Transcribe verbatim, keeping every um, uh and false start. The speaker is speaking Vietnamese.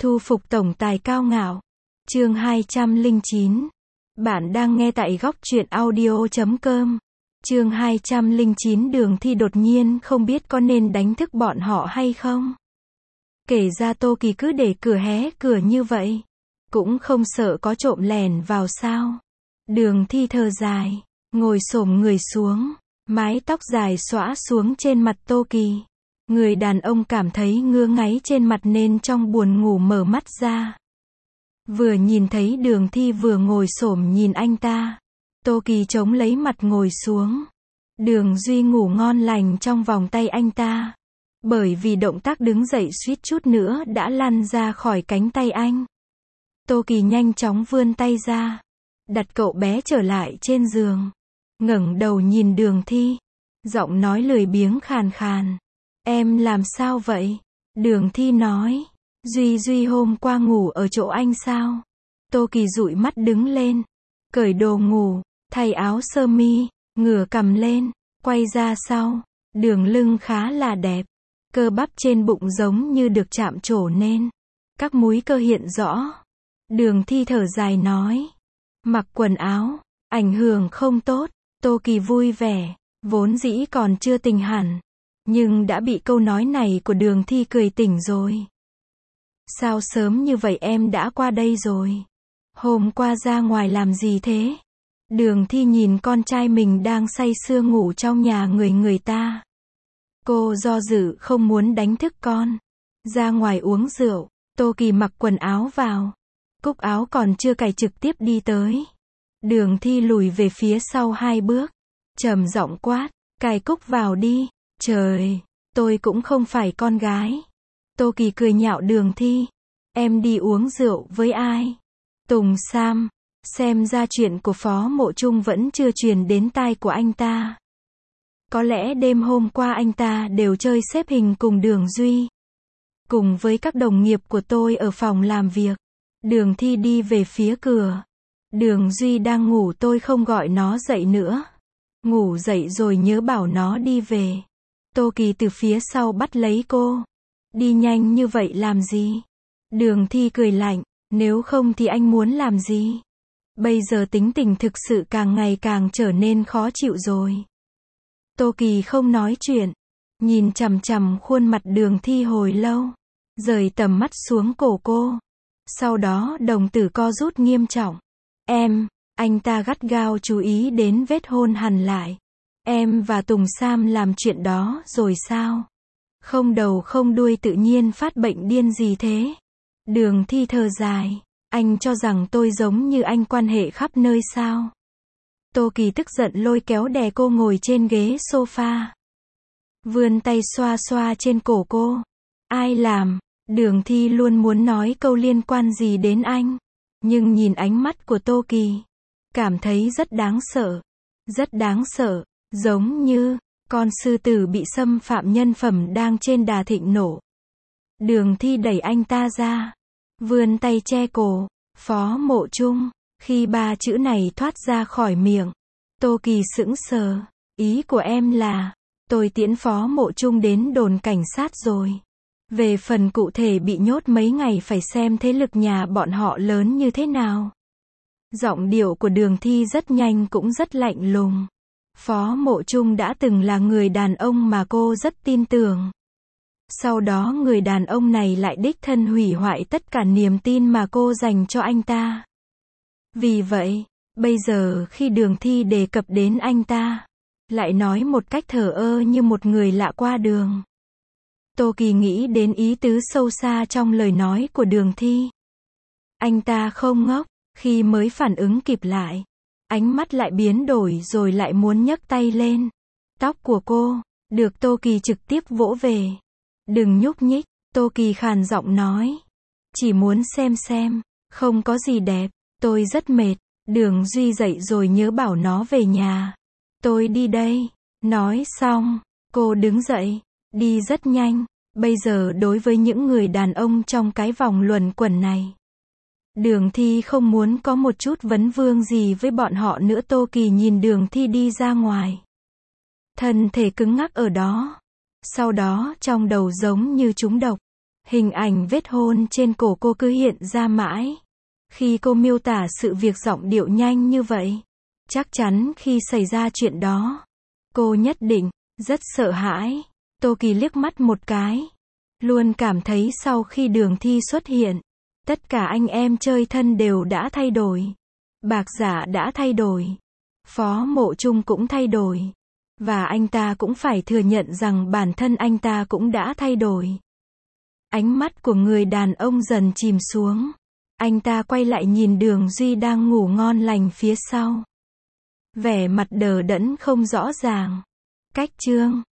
Thu phục tổng tài cao ngạo. Chương hai trăm lẻ chín. Bạn đang nghe tại góc truyện audio chấm com. Chương hai trăm lẻ chín. Đường Thi đột nhiên không biết có nên đánh thức bọn họ hay không. Kể ra Tô Kỳ cứ để cửa hé cửa như vậy, cũng không sợ có trộm lẻn vào sao. Đường Thi thở dài, ngồi xổm người xuống, mái tóc dài xõa xuống trên mặt Tô Kỳ. Người đàn ông cảm thấy ngứa ngáy trên mặt nên trong buồn ngủ mở mắt ra. Vừa nhìn thấy Đường Thi vừa ngồi xổm nhìn anh ta, Tô Kỳ chống lấy mặt ngồi xuống. Đường Duy ngủ ngon lành trong vòng tay anh ta, bởi vì động tác đứng dậy suýt chút nữa đã lăn ra khỏi cánh tay anh. Tô Kỳ nhanh chóng vươn tay ra, đặt cậu bé trở lại trên giường, ngẩng đầu nhìn Đường Thi, giọng nói lười biếng khàn khàn. Em làm sao vậy? Đường Thi nói. Duy Duy hôm qua ngủ ở chỗ anh sao? Tô Kỳ dụi mắt đứng lên, cởi đồ ngủ, thay áo sơ mi, ngửa cằm lên, quay ra sau. Đường lưng khá là đẹp, cơ bắp trên bụng giống như được chạm trổ nên các múi cơ hiện rõ. Đường Thi thở dài nói, mặc quần áo, ảnh hưởng không tốt. Tô Kỳ vui vẻ, vốn dĩ còn chưa tỉnh hẳn, nhưng đã bị câu nói này của Đường Thi cười tỉnh rồi. Sao sớm như vậy em đã qua đây rồi? Hôm qua ra ngoài làm gì thế? Đường Thi nhìn con trai mình đang say sưa ngủ trong nhà người người ta. Cô do dự không muốn đánh thức con. Ra ngoài uống rượu. Tô Kỳ mặc quần áo vào, cúc áo còn chưa cài trực tiếp đi tới. Đường Thi lùi về phía sau hai bước, trầm giọng quát, cài cúc vào đi. Trời, tôi cũng không phải con gái. Tô Kỳ cười nhạo Đường Thi. Em đi uống rượu với ai? Tùng Sam. Xem ra chuyện của Phó Mộ Trung vẫn chưa truyền đến tai của anh ta. Có lẽ đêm hôm qua anh ta đều chơi xếp hình cùng Đường Duy, cùng với các đồng nghiệp của tôi ở phòng làm việc. Đường Thi đi về phía cửa. Đường Duy đang ngủ, tôi không gọi nó dậy nữa. Ngủ dậy rồi nhớ bảo nó đi về. Tô Kỳ từ phía sau bắt lấy cô. Đi nhanh như vậy làm gì? Đường Thi cười lạnh, nếu không thì anh muốn làm gì? Bây giờ tính tình thực sự càng ngày càng trở nên khó chịu rồi. Tô Kỳ không nói chuyện, nhìn chằm chằm khuôn mặt Đường Thi hồi lâu, rời tầm mắt xuống cổ cô. Sau đó đồng tử co rút nghiêm trọng. Em, anh ta gắt gao chú ý đến vết hôn hằn lại. Em và Tùng Sam làm chuyện đó rồi sao? Không đầu không đuôi tự nhiên phát bệnh điên gì thế? Đường Thi thở dài, anh cho rằng tôi giống như anh quan hệ khắp nơi sao? Tô Kỳ tức giận lôi kéo đè cô ngồi trên ghế sofa, vươn tay xoa xoa trên cổ cô. Ai làm? Đường Thi luôn muốn nói câu liên quan gì đến anh, nhưng nhìn ánh mắt của Tô Kỳ, cảm thấy rất đáng sợ. Rất đáng sợ, giống như con sư tử bị xâm phạm nhân phẩm đang trên đà thịnh nộ. Đường Thi đẩy anh ta ra, vươn tay che cổ. Phó Mộ Trung. Khi ba chữ này thoát ra khỏi miệng, Tô Kỳ sững sờ. Ý của em là, tôi tiễn Phó Mộ Trung đến đồn cảnh sát rồi. Về phần cụ thể bị nhốt mấy ngày phải xem thế lực nhà bọn họ lớn như thế nào. Giọng điệu của Đường Thi rất nhanh cũng rất lạnh lùng. Phó Mộ Trung đã từng là người đàn ông mà cô rất tin tưởng. Sau đó người đàn ông này lại đích thân hủy hoại tất cả niềm tin mà cô dành cho anh ta. Vì vậy, bây giờ khi Đường Thi đề cập đến anh ta, lại nói một cách thờ ơ như một người lạ qua đường. Tô Kỳ nghĩ đến ý tứ sâu xa trong lời nói của Đường Thi. Anh ta không ngốc, khi mới phản ứng kịp lại, ánh mắt lại biến đổi rồi lại muốn nhấc tay lên. Tóc của cô, được Tô Kỳ trực tiếp vỗ về. Đừng nhúc nhích, Tô Kỳ khàn giọng nói. Chỉ muốn xem xem, không có gì đẹp, tôi rất mệt. Đường Duy dậy rồi nhớ bảo nó về nhà. Tôi đi đây. Nói xong, cô đứng dậy, đi rất nhanh. Bây giờ đối với những người đàn ông trong cái vòng luẩn quẩn này, Đường Thi không muốn có một chút vấn vương gì với bọn họ nữa. Tô Kỳ nhìn Đường Thi đi ra ngoài, thân thể cứng ngắc ở đó. Sau đó trong đầu giống như trúng độc, Hình ảnh vết hôn trên cổ cô cứ hiện ra mãi. Khi cô miêu tả sự việc giọng điệu nhanh như vậy. Chắc chắn khi xảy ra chuyện đó, cô nhất định rất sợ hãi. Tô Kỳ liếc mắt một cái. Luôn cảm thấy sau khi Đường Thi xuất hiện, tất cả anh em chơi thân đều đã thay đổi. Bạc Giả đã thay đổi. Phó Mộ Trung cũng thay đổi. Và anh ta cũng phải thừa nhận rằng bản thân anh ta cũng đã thay đổi. Ánh mắt của người đàn ông dần chìm xuống. Anh ta quay lại nhìn Đường Duy đang ngủ ngon lành phía sau. Vẻ mặt đờ đẫn không rõ ràng. Cách chương